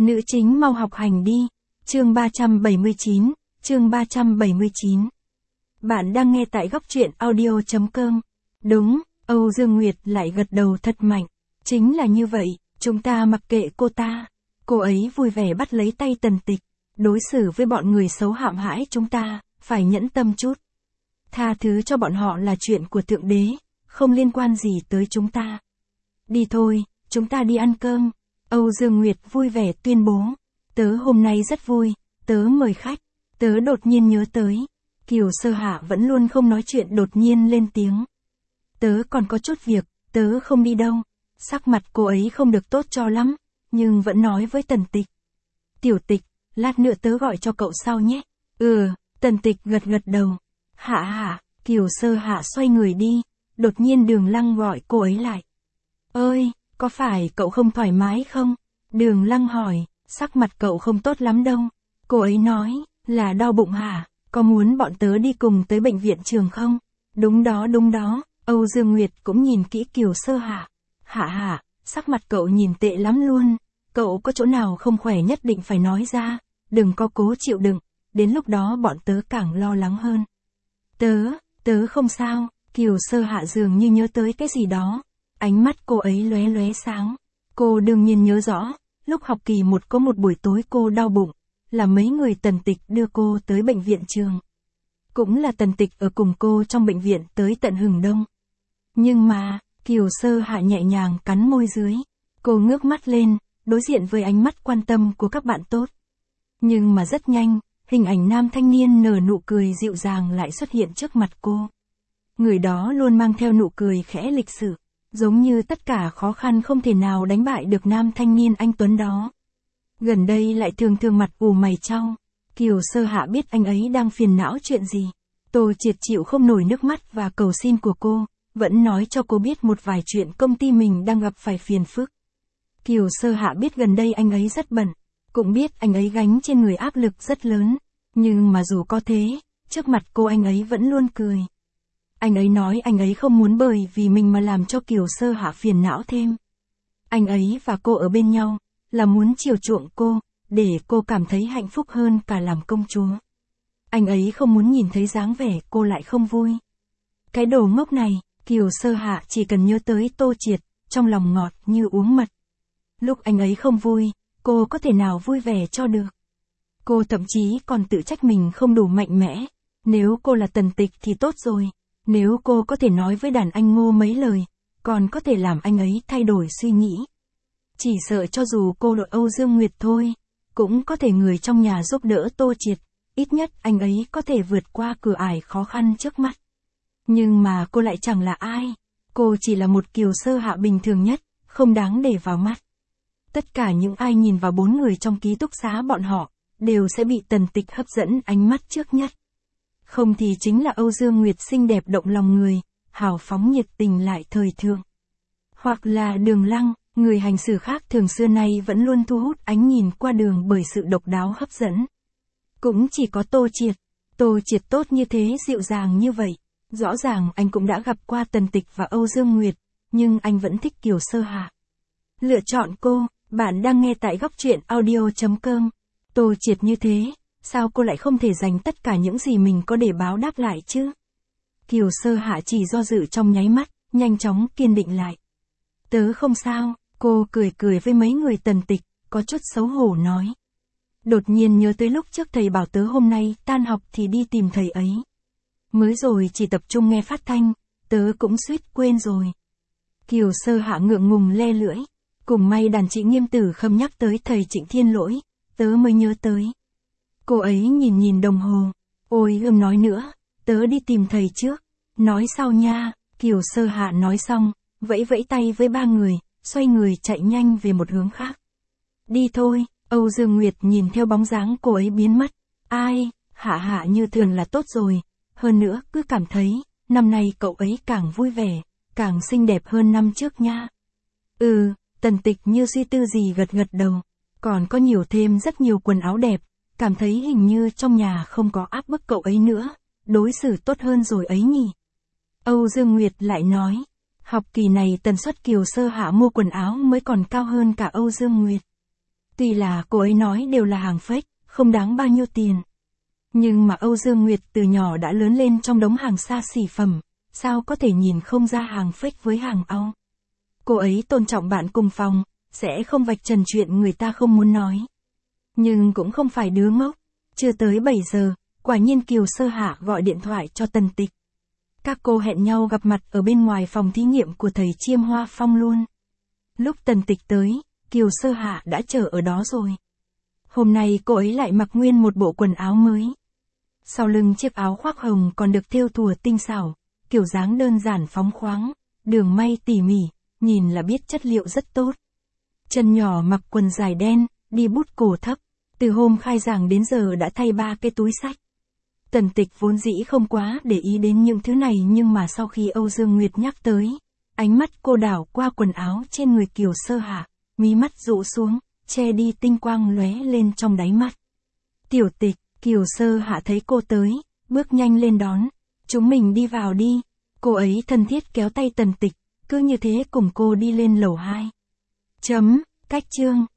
Nữ chính mau học hành đi. Chương 379, chương 379. Bạn đang nghe tại góc truyện audio.com. Đúng, Âu Dương Nguyệt lại gật đầu thật mạnh. Chính là như vậy, chúng ta mặc kệ cô ta. Cô ấy vui vẻ bắt lấy tay Tần Tịch. Đối xử với bọn người xấu hãm hại chúng ta, phải nhẫn tâm chút. Tha thứ cho bọn họ là chuyện của Thượng Đế, không liên quan gì tới chúng ta. Đi thôi, chúng ta đi ăn cơm. Âu Dương Nguyệt vui vẻ tuyên bố. Tớ hôm nay rất vui, tớ mời khách. Tớ đột nhiên nhớ tới. Kiều Sơ Hạ vẫn luôn không nói chuyện, đột nhiên lên tiếng. Tớ còn có chút việc, tớ không đi đâu. Sắc mặt cô ấy không được tốt cho lắm, nhưng vẫn nói với Tần Tịch. Tiểu Tịch, lát nữa tớ gọi cho cậu sau nhé. Tần Tịch gật gật đầu. Hạ, Kiều Sơ Hạ xoay người đi. Đột nhiên Đường Lăng gọi cô ấy lại. Ơi, có phải cậu không thoải mái không? Đường Lăng hỏi, sắc mặt cậu không tốt lắm đâu. Cô ấy nói, là đau bụng hả? Có muốn bọn tớ đi cùng tới bệnh viện trường không? Đúng đó, Âu Dương Nguyệt cũng nhìn kỹ Kiều Sơ Hạ. Hạ, sắc mặt cậu nhìn tệ lắm luôn. Cậu có chỗ nào không khỏe nhất định phải nói ra, đừng có cố chịu đựng, đến lúc đó bọn tớ càng lo lắng hơn. Tớ không sao. Kiều Sơ Hạ dường như nhớ tới cái gì đó. Ánh mắt cô ấy lóe lóe sáng. Cô đương nhiên nhớ rõ, lúc học kỳ 1 có một buổi tối cô đau bụng, là mấy người Tần Tịch đưa cô tới bệnh viện trường. Cũng là Tần Tịch ở cùng cô trong bệnh viện tới tận hừng đông. Nhưng mà, Kiều Sơ Hạ nhẹ nhàng cắn môi dưới. Cô ngước mắt lên, đối diện với ánh mắt quan tâm của các bạn tốt. Nhưng mà rất nhanh, hình ảnh nam thanh niên nở nụ cười dịu dàng lại xuất hiện trước mặt cô. Người đó luôn mang theo nụ cười khẽ lịch sự, giống như tất cả khó khăn không thể nào đánh bại được nam thanh niên anh tuấn đó. Gần đây lại thường mặt ủ mày chau. Kiều Sơ Hạ biết anh ấy đang phiền não chuyện gì. Tô Triệt chịu không nổi nước mắt và cầu xin của cô, vẫn nói cho cô biết một vài chuyện công ty mình đang gặp phải phiền phức. Kiều Sơ Hạ biết gần đây anh ấy rất bận, cũng biết anh ấy gánh trên người áp lực rất lớn, nhưng mà dù có thế, trước mặt cô anh ấy vẫn luôn cười. Anh ấy nói anh ấy không muốn bởi vì mình mà làm cho Kiều Sơ Hạ phiền não thêm. Anh ấy và cô ở bên nhau, là muốn chiều chuộng cô, để cô cảm thấy hạnh phúc hơn cả làm công chúa. Anh ấy không muốn nhìn thấy dáng vẻ cô lại không vui. Cái đồ ngốc này, Kiều Sơ Hạ chỉ cần nhớ tới Tô Triệt, trong lòng ngọt như uống mật. Lúc anh ấy không vui, cô có thể nào vui vẻ cho được. Cô thậm chí còn tự trách mình không đủ mạnh mẽ. Nếu cô là Tần Tịch thì tốt rồi. Nếu cô có thể nói với đàn anh Ngô mấy lời, còn có thể làm anh ấy thay đổi suy nghĩ. Chỉ sợ cho dù cô là Âu Dương Nguyệt thôi, cũng có thể người trong nhà giúp đỡ Tô Triệt, ít nhất anh ấy có thể vượt qua cửa ải khó khăn trước mắt. Nhưng mà cô lại chẳng là ai, cô chỉ là một Kiều Sơ Hạ bình thường nhất, không đáng để vào mắt. Tất cả những ai nhìn vào 4 người trong ký túc xá bọn họ, đều sẽ bị Tần Tịch hấp dẫn ánh mắt trước nhất. Không thì chính là Âu Dương Nguyệt xinh đẹp động lòng người, hào phóng nhiệt tình lại thời thượng. Hoặc là Đường Lăng, người hành xử khác thường xưa nay vẫn luôn thu hút ánh nhìn qua đường bởi sự độc đáo hấp dẫn. Cũng chỉ có Tô Triệt tốt như thế, dịu dàng như vậy. Rõ ràng anh cũng đã gặp qua Tần Tịch và Âu Dương Nguyệt, nhưng anh vẫn thích Kiều Sơ Hạ. Lựa chọn cô. Bạn đang nghe tại góc truyện audio.com. Tô Triệt như thế, sao cô lại không thể dành tất cả những gì mình có để báo đáp lại chứ? Kiều Sơ Hạ chỉ do dự trong nháy mắt, nhanh chóng kiên định lại. Tớ không sao, cô cười với mấy người Tần Tịch, có chút xấu hổ nói. Đột nhiên nhớ tới lúc trước thầy bảo tớ hôm nay tan học thì đi tìm thầy ấy. Mới rồi chỉ tập trung nghe phát thanh, tớ cũng suýt quên rồi. Kiều Sơ Hạ ngượng ngùng le lưỡi. Cùng may đàn chị Nghiêm Tử Khâm nhắc tới thầy Trịnh Thiên Lỗi, tớ mới nhớ tới. Cô ấy nhìn đồng hồ. Ôi nói nữa, tớ đi tìm thầy trước. Nói sau nha. Kiều Sơ Hạ nói xong, vẫy tay với 3 người, xoay người chạy nhanh về một hướng khác. Đi thôi. Âu Dương Nguyệt nhìn theo bóng dáng cô ấy biến mất. Ai, Hạ như thường là tốt rồi. Hơn nữa cứ cảm thấy, năm nay cậu ấy càng vui vẻ, càng xinh đẹp hơn năm trước nha. Tần Tịch như suy tư gì gật đầu. Còn có nhiều thêm rất nhiều quần áo đẹp, cảm thấy hình như trong nhà không có áp bức cậu ấy nữa, đối xử tốt hơn rồi ấy nhỉ. Âu Dương Nguyệt lại nói, học kỳ này tần suất Kiều Sơ Hạ mua quần áo mới còn cao hơn cả Âu Dương Nguyệt. Tuy là cô ấy nói đều là hàng fake, không đáng bao nhiêu tiền. Nhưng mà Âu Dương Nguyệt từ nhỏ đã lớn lên trong đống hàng xa xỉ phẩm, sao có thể nhìn không ra hàng fake với hàng au. Cô ấy tôn trọng bạn cùng phòng, sẽ không vạch trần chuyện người ta không muốn nói. Nhưng cũng không phải đứa ngốc. Chưa tới 7 giờ, quả nhiên Kiều Sơ Hạ gọi điện thoại cho Tần Tịch. Các cô hẹn nhau gặp mặt ở bên ngoài phòng thí nghiệm của thầy Chiêm Hoa Phong luôn. Lúc Tần Tịch tới, Kiều Sơ Hạ đã chờ ở đó rồi. Hôm nay cô ấy lại mặc nguyên một bộ quần áo mới. Sau lưng chiếc áo khoác hồng còn được thêu thùa tinh xảo, kiểu dáng đơn giản phóng khoáng, đường may tỉ mỉ, nhìn là biết chất liệu rất tốt. Chân nhỏ mặc quần dài đen, đi bút cổ thấp, từ hôm khai giảng đến giờ đã thay 3 cái túi xách. Tần Tịch vốn dĩ không quá để ý đến những thứ này, nhưng mà sau khi Âu Dương Nguyệt nhắc tới, ánh mắt cô đảo qua quần áo trên người Kiều Sơ Hạ, mí mắt rũ xuống, che đi tinh quang lóe lên trong đáy mắt. Tiểu Tịch, Kiều Sơ Hạ thấy cô tới, bước nhanh lên đón. Chúng mình đi vào đi. Cô ấy thân thiết kéo tay Tần Tịch, cứ như thế cùng cô đi lên lầu 2. Cách chương